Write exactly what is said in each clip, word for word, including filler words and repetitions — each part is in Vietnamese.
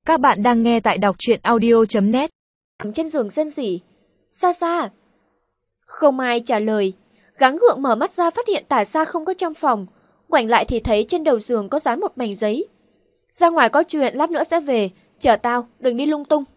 Các bạn đang nghe tại đọc truyện audio chấm net. Trên giường rên rỉ. Sa Sa. Không ai trả lời. Gắng gượng mở mắt ra phát hiện Tả Sa không có trong phòng. Ngoảnh lại thì thấy trên đầu giường có dán một mảnh giấy. Ra ngoài có chuyện, lát nữa sẽ về. Chờ tao, đừng đi lung tung.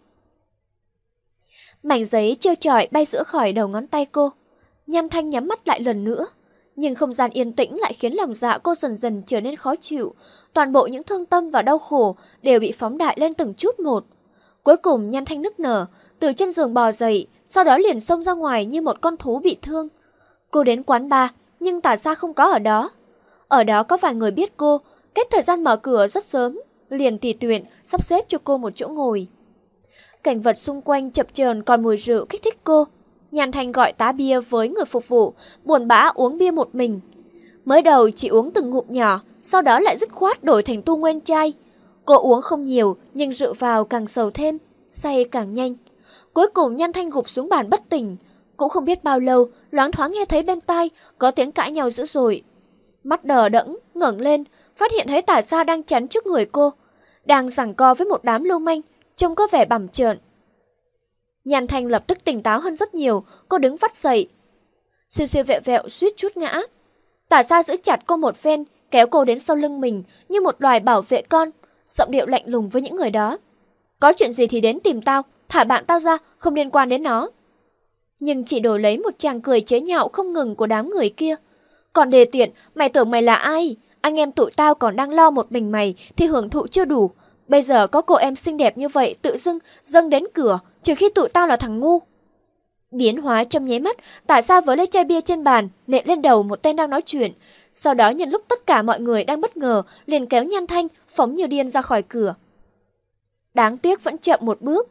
Mảnh giấy trơ trọi bay giữa khỏi đầu ngón tay cô. Nhan Thanh nhắm mắt lại lần nữa. Nhưng không gian yên tĩnh lại khiến lòng dạ cô dần dần trở nên khó chịu. Toàn bộ những thương tâm và đau khổ đều bị phóng đại lên từng chút một. Cuối cùng Nhan Thanh nức nở, từ trên giường bò dậy, sau đó liền xông ra ngoài như một con thú bị thương. Cô đến quán bar, nhưng Tả Sa không có ở đó. Ở đó có vài người biết cô, cách thời gian mở cửa rất sớm, liền tùy tiện sắp xếp cho cô một chỗ ngồi. Cảnh vật xung quanh chập chờn còn mùi rượu kích thích cô. Nhan Thanh gọi tá bia với người phục vụ, buồn bã uống bia một mình. Mới đầu chỉ uống từng ngụm nhỏ, sau đó lại dứt khoát đổi thành tu nguyên chai. Cô uống không nhiều, nhưng rượu vào càng sầu thêm, say càng nhanh. Cuối cùng Nhan Thanh gục xuống bàn bất tỉnh. Cũng không biết bao lâu, loáng thoáng nghe thấy bên tai có tiếng cãi nhau dữ dội. Mắt đờ đẫn, ngẩng lên, phát hiện thấy Tả Sa đang chắn trước người cô, đang giằng co với một đám lưu manh, trông có vẻ bặm trợn. Nhan Thanh lập tức tỉnh táo hơn rất nhiều, cô đứng vắt dậy. Siêu siêu vẹo vẹo suýt chút ngã. Tả Sa giữ chặt cô một phen, kéo cô đến sau lưng mình như một loài bảo vệ con, giọng điệu lạnh lùng với những người đó. Có chuyện gì thì đến tìm tao, thả bạn tao ra, không liên quan đến nó. Nhưng chỉ đổi lấy một tràng cười chế nhạo không ngừng của đám người kia. Còn đề tiện, mày tưởng mày là ai? Anh em tụi tao còn đang lo một mình mày thì hưởng thụ chưa đủ. Bây giờ có cô em xinh đẹp như vậy tự dưng dâng đến cửa, trừ khi tụi tao là thằng ngu. Biến hóa trong nháy mắt, Tả Sa với lấy chai bia trên bàn, nện lên đầu một tên đang nói chuyện. Sau đó nhân lúc tất cả mọi người đang bất ngờ, liền kéo Nhan Thanh phóng như điên ra khỏi cửa. Đáng tiếc vẫn chậm một bước.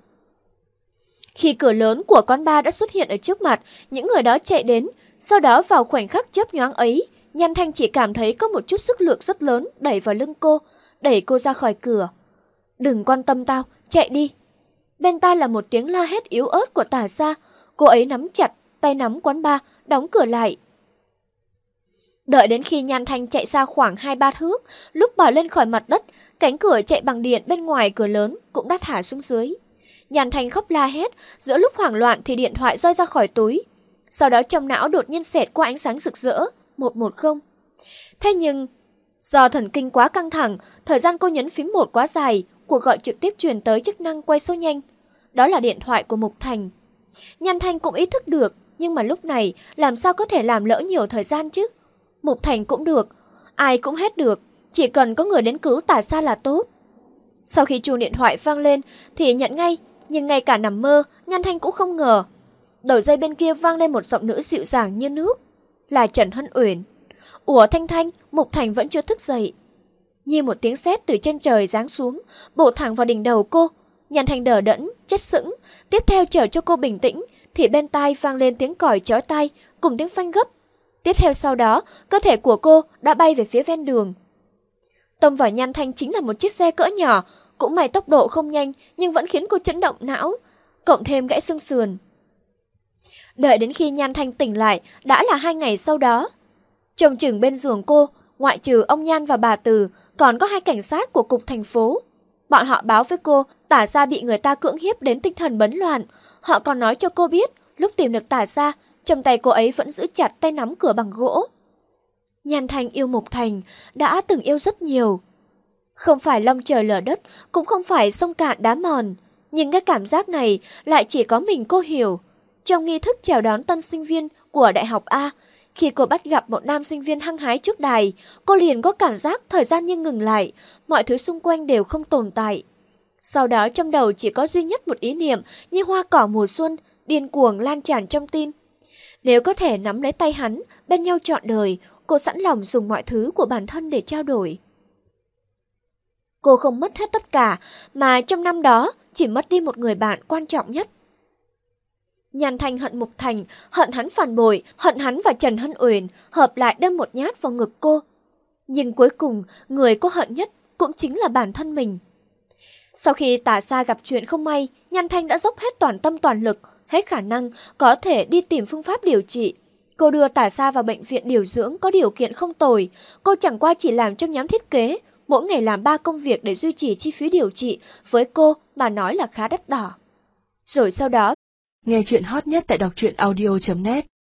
Khi cửa lớn của quán bar đã xuất hiện ở trước mặt, những người đó chạy đến. Sau đó vào khoảnh khắc chớp nhoáng ấy, Nhan Thanh chỉ cảm thấy có một chút sức lực rất lớn đẩy vào lưng cô, đẩy cô ra khỏi cửa. Đừng quan tâm tao, chạy đi. Bên tai là một tiếng la hét yếu ớt của Tả Sa. Cô ấy nắm chặt tay nắm quán bar, đóng cửa lại. Đợi đến khi Nhan Thanh chạy xa khoảng hai ba thước, lúc bò lên khỏi mặt đất, cánh cửa chạy bằng điện bên ngoài cửa lớn cũng đã thả xuống dưới. Nhan Thanh khóc la hét, giữa lúc hoảng loạn thì điện thoại rơi ra khỏi túi. Sau đó trong não đột nhiên xẹt qua ánh sáng rực rỡ, một một không. Thế nhưng, do thần kinh quá căng thẳng, thời gian cô nhấn phím một quá dài, cuộc gọi trực tiếp truyền tới chức năng quay số nhanh. Đó là điện thoại của Mục Thành. Nhan Thanh cũng ý thức được, nhưng mà lúc này làm sao có thể làm lỡ nhiều thời gian chứ? Mục Thành cũng được, ai cũng hết được, chỉ cần có người đến cứu Tả Sa là tốt. Sau khi chuông điện thoại vang lên thì nhận ngay, nhưng ngay cả nằm mơ, Nhan Thanh cũng không ngờ. Đầu dây bên kia vang lên một giọng nữ dịu dàng như nước, là Trần Hân Uyển. Ủa Thanh Thanh, Mục Thành vẫn chưa thức dậy. Như một tiếng sét từ trên trời giáng xuống, bổ thẳng vào đỉnh đầu cô. Nhan Thanh đờ đẫn, chết sững. Tiếp theo chờ cho cô bình tĩnh thì bên tai vang lên tiếng còi chói tai cùng tiếng phanh gấp. Tiếp theo sau đó, cơ thể của cô đã bay về phía ven đường. Tông vào Nhan Thanh chính là một chiếc xe cỡ nhỏ, cũng may tốc độ không nhanh nhưng vẫn khiến cô chấn động não, cộng thêm gãy xương sườn. Đợi đến khi Nhan Thanh tỉnh lại đã là hai ngày sau đó. Trông chừng bên giường cô, ngoại trừ ông Nhan và bà Từ, còn có hai cảnh sát của cục thành phố. Bọn họ báo với cô Tả Sa bị người ta cưỡng hiếp đến tinh thần bấn loạn. Họ còn nói cho cô biết lúc tìm được Tả Sa, trong tay cô ấy vẫn giữ chặt tay nắm cửa bằng gỗ. Nhan Thanh yêu Mục Thành, đã từng yêu rất nhiều. Không phải long trời lở đất, cũng không phải sông cạn đá mòn, nhưng cái cảm giác này lại chỉ có mình cô hiểu. Trong nghi thức chào đón tân sinh viên của Đại học A, khi cô bắt gặp một nam sinh viên hăng hái trước đài, cô liền có cảm giác thời gian như ngừng lại, mọi thứ xung quanh đều không tồn tại. Sau đó trong đầu chỉ có duy nhất một ý niệm như hoa cỏ mùa xuân, điên cuồng lan tràn trong tim. Nếu có thể nắm lấy tay hắn, bên nhau trọn đời, cô sẵn lòng dùng mọi thứ của bản thân để trao đổi. Cô không mất hết tất cả, mà trong năm đó chỉ mất đi một người bạn quan trọng nhất. Nhan Thanh hận Mục Thành, hận hắn phản bội, hận hắn và Trần Hân Uyển hợp lại đâm một nhát vào ngực cô. Nhưng cuối cùng, người cô hận nhất cũng chính là bản thân mình. Sau khi Tả Sa gặp chuyện không may, Nhan Thanh đã dốc hết toàn tâm toàn lực, hết khả năng có thể đi tìm phương pháp điều trị. Cô đưa Tả Sa vào bệnh viện điều dưỡng có điều kiện không tồi, cô chẳng qua chỉ làm trong nhóm thiết kế, Mỗi ngày làm ba công việc để duy trì chi phí điều trị với cô mà nói là khá đắt đỏ. Rồi sau đó, nghe chuyện hot nhất tại đọc truyện audio chấm net.